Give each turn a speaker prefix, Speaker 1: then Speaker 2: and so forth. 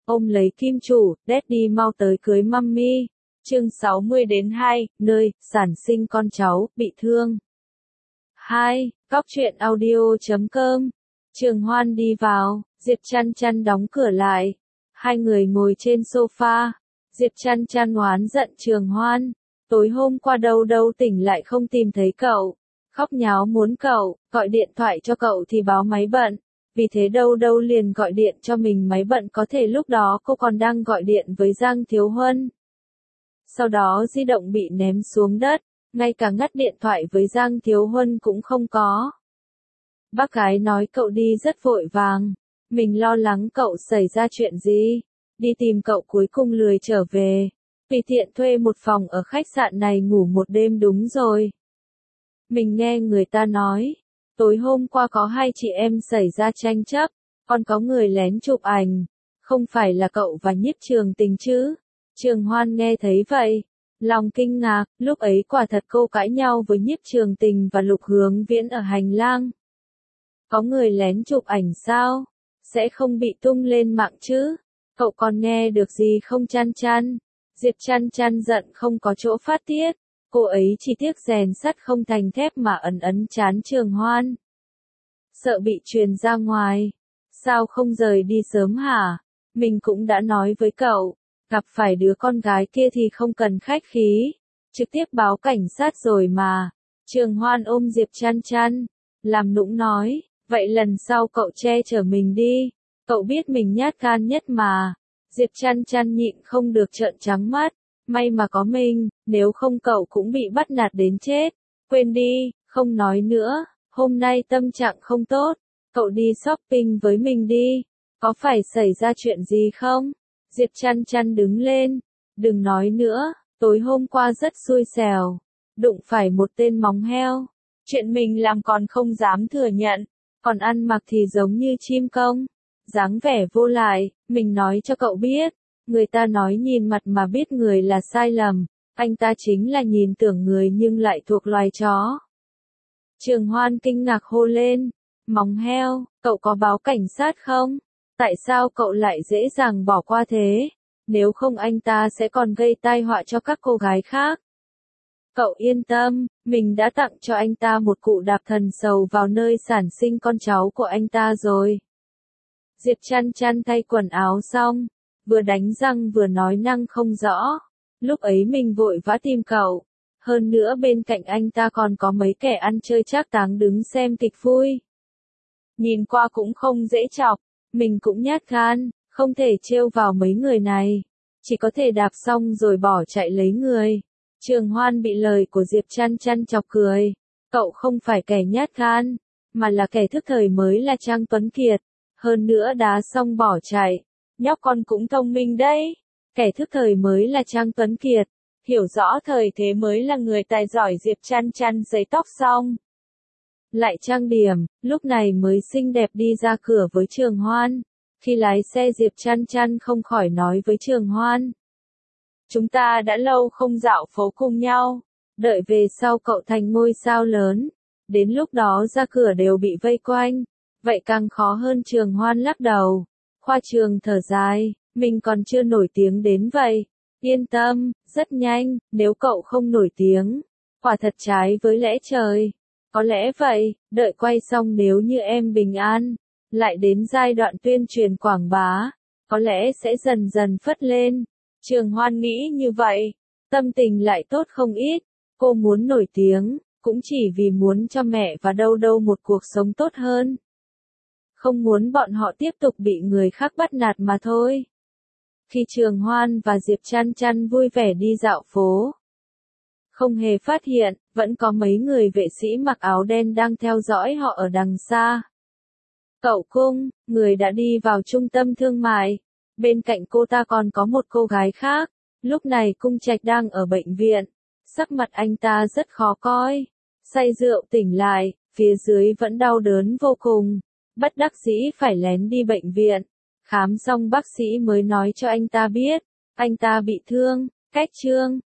Speaker 1: ôm lấy kim chủ, Daddy mau tới cưới mummy. Chương 60-2, nơi, sản sinh con cháu, bị thương. 2. Góc truyện audio.com. Trường Hoan đi vào, Diệp Chăn Chăn đóng cửa lại. Hai người ngồi trên sofa. Diệp Chăn Chăn oán giận Trường Hoan. Tối hôm qua đâu đâu tỉnh lại không tìm thấy cậu. Khóc nháo muốn cậu, gọi điện thoại cho cậu thì báo máy bận. Vì thế đâu đâu liền gọi điện cho mình máy bận, có thể lúc đó cô còn đang gọi điện với Giang Thiếu Huân. Sau đó di động bị ném xuống đất, ngay cả ngắt điện thoại với Giang Thiếu Huân cũng không có. Bác gái nói cậu đi rất vội vàng, mình lo lắng cậu xảy ra chuyện gì, đi tìm cậu cuối cùng lười trở về, vì tiện thuê một phòng ở khách sạn này ngủ một đêm đúng rồi. Mình nghe người ta nói, tối hôm qua có hai chị em xảy ra tranh chấp, còn có người lén chụp ảnh, không phải là cậu và Nhiếp Trường Tình chứ? Trường Hoan nghe thấy vậy, lòng kinh ngạc, lúc ấy quả thật cô cãi nhau với Nhiếp Trường Tình và Lục Hướng Viễn ở hành lang. Có người lén chụp ảnh sao? Sẽ không bị tung lên mạng chứ? Cậu còn nghe được gì không Chăn Chăn? Diệp Chăn Chăn giận không có chỗ phát tiết, cô ấy chỉ tiếc rèn sắt không thành thép mà ấn chán Trường Hoan. Sợ bị truyền ra ngoài, sao không rời đi sớm hả? Mình cũng đã nói với cậu, gặp phải đứa con gái kia thì không cần khách khí, trực tiếp báo cảnh sát rồi mà. Trường Hoan ôm Diệp Chăn Chăn, làm nũng nói, vậy lần sau cậu che chở mình đi, cậu biết mình nhát gan nhất mà. Diệp Chăn Chăn nhịn không được trợn trắng mắt, may mà có mình, nếu không cậu cũng bị bắt nạt đến chết. Quên đi, không nói nữa, hôm nay tâm trạng không tốt, cậu đi shopping với mình đi, có phải xảy ra chuyện gì không? Diệp Chăn Chăn đứng lên, đừng nói nữa, tối hôm qua rất xui xẻo, đụng phải một tên móng heo, chuyện mình làm còn không dám thừa nhận, còn ăn mặc thì giống như chim công, dáng vẻ vô lại, mình nói cho cậu biết, người ta nói nhìn mặt mà biết người là sai lầm, anh ta chính là nhìn tưởng người nhưng lại thuộc loài chó. Trường Hoan kinh ngạc hô lên, móng heo, cậu có báo cảnh sát không? Tại sao cậu lại dễ dàng bỏ qua thế? Nếu không anh ta sẽ còn gây tai họa cho các cô gái khác. Cậu yên tâm, mình đã tặng cho anh ta một cụ đạp thần sầu vào nơi sản sinh con cháu của anh ta rồi. Diệp Chăn Chăn thay quần áo xong, vừa đánh răng vừa nói năng không rõ. Lúc ấy mình vội vã tìm cậu. Hơn nữa bên cạnh anh ta còn có mấy kẻ ăn chơi trác táng đứng xem kịch vui. Nhìn qua cũng không dễ chọc. Mình cũng nhát gan, không thể trêu vào mấy người này. Chỉ có thể đạp xong rồi bỏ chạy lấy người. Trường Hoan bị lời của Diệp Chăn Chăn chọc cười. Cậu không phải kẻ nhát gan, mà là kẻ thức thời mới là Trang Tuấn Kiệt. Hơn nữa đá xong bỏ chạy. Nhóc con cũng thông minh đấy. Kẻ thức thời mới là Trang Tuấn Kiệt. Hiểu rõ thời thế mới là người tài giỏi. Diệp Chăn Chăn giấy tóc xong, lại trang điểm, lúc này mới xinh đẹp đi ra cửa với Trường Hoan. Khi lái xe Diệp Chăn Chăn không khỏi nói với Trường Hoan, chúng ta đã lâu không dạo phố cùng nhau, đợi về sau cậu thành ngôi sao lớn, đến lúc đó ra cửa đều bị vây quanh, vậy càng khó hơn. Trường Hoan lắc đầu, khoa trương thở dài, mình còn chưa nổi tiếng đến vậy. Yên tâm, rất nhanh, nếu cậu không nổi tiếng, quả thật trái với lẽ trời. Có lẽ vậy, đợi quay xong nếu như em bình an, lại đến giai đoạn tuyên truyền quảng bá, có lẽ sẽ dần dần phất lên. Trường Hoan nghĩ như vậy, tâm tình lại tốt không ít, cô muốn nổi tiếng, cũng chỉ vì muốn cho mẹ và đâu đâu một cuộc sống tốt hơn. Không muốn bọn họ tiếp tục bị người khác bắt nạt mà thôi. Khi Trường Hoan và Diệp Chăn Chăn vui vẻ đi dạo phố, không hề phát hiện, vẫn có mấy người vệ sĩ mặc áo đen đang theo dõi họ ở đằng xa. Cậu Cung, người đã đi vào trung tâm thương mại. Bên cạnh cô ta còn có một cô gái khác. Lúc này Cung Trạch đang ở bệnh viện. Sắc mặt anh ta rất khó coi. Say rượu tỉnh lại, phía dưới vẫn đau đớn vô cùng. Bất đắc dĩ phải lén đi bệnh viện. Khám xong bác sĩ mới nói cho anh ta biết, anh ta bị thương, cách trương.